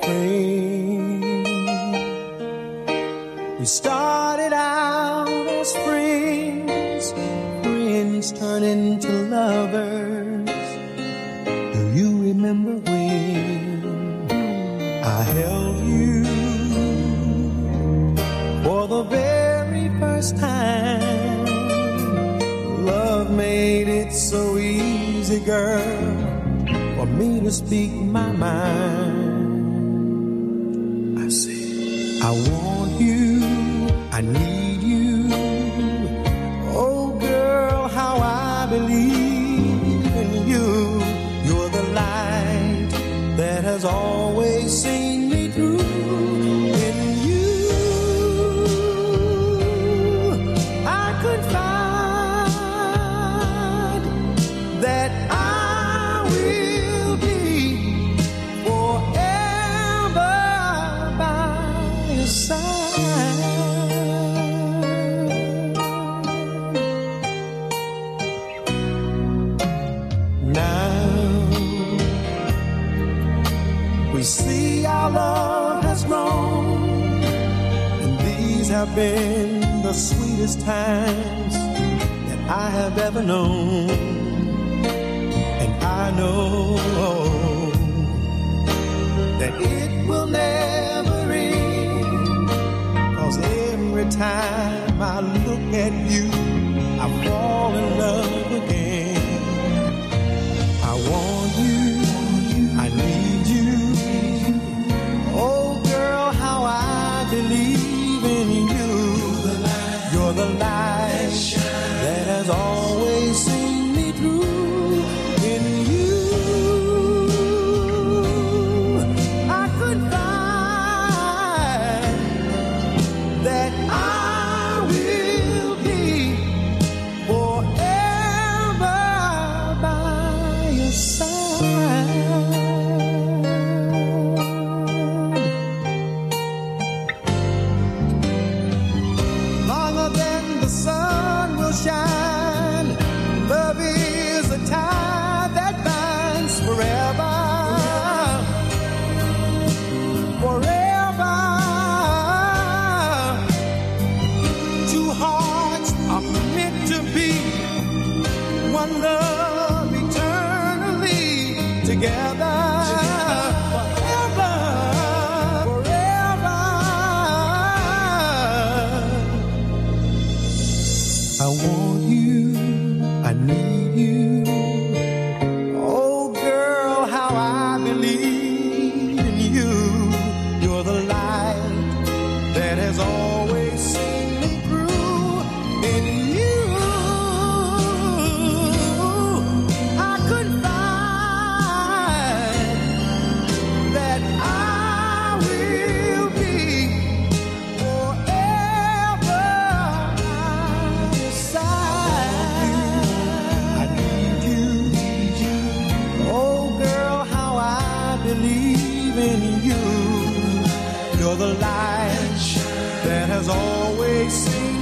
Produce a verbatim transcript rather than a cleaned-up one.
spring. We started out as friends, friends turn into lovers. Do you remember when I held you for the very first time? Love made it so easy, girl, for me to speak my mind. I say, I want you, I need you. Oh girl, how I believe in you. You're the light that has always seen me through. In you, I could find that I will be forever by your side. Now we see our love has grown, and these have been the sweetest times that I have ever known. And I know that it will never end, 'cause every time I look at you, I fall in love again. I want you, I need you. Oh girl, how I believe in you. You're the light that has always seen me through. In you, I could find that I will be forever by your side. Longer than the sun will shine, love is a tie that binds forever, forever. Two hearts are meant to be, one love eternally together. Forever, forever. I want you, I need you. Oh girl, how I believe in you. You're the light that has always seen me through. In you, I could find that I will be forever by your side. I need you, need you. Oh girl, how I believe in you. You're the light that has always seen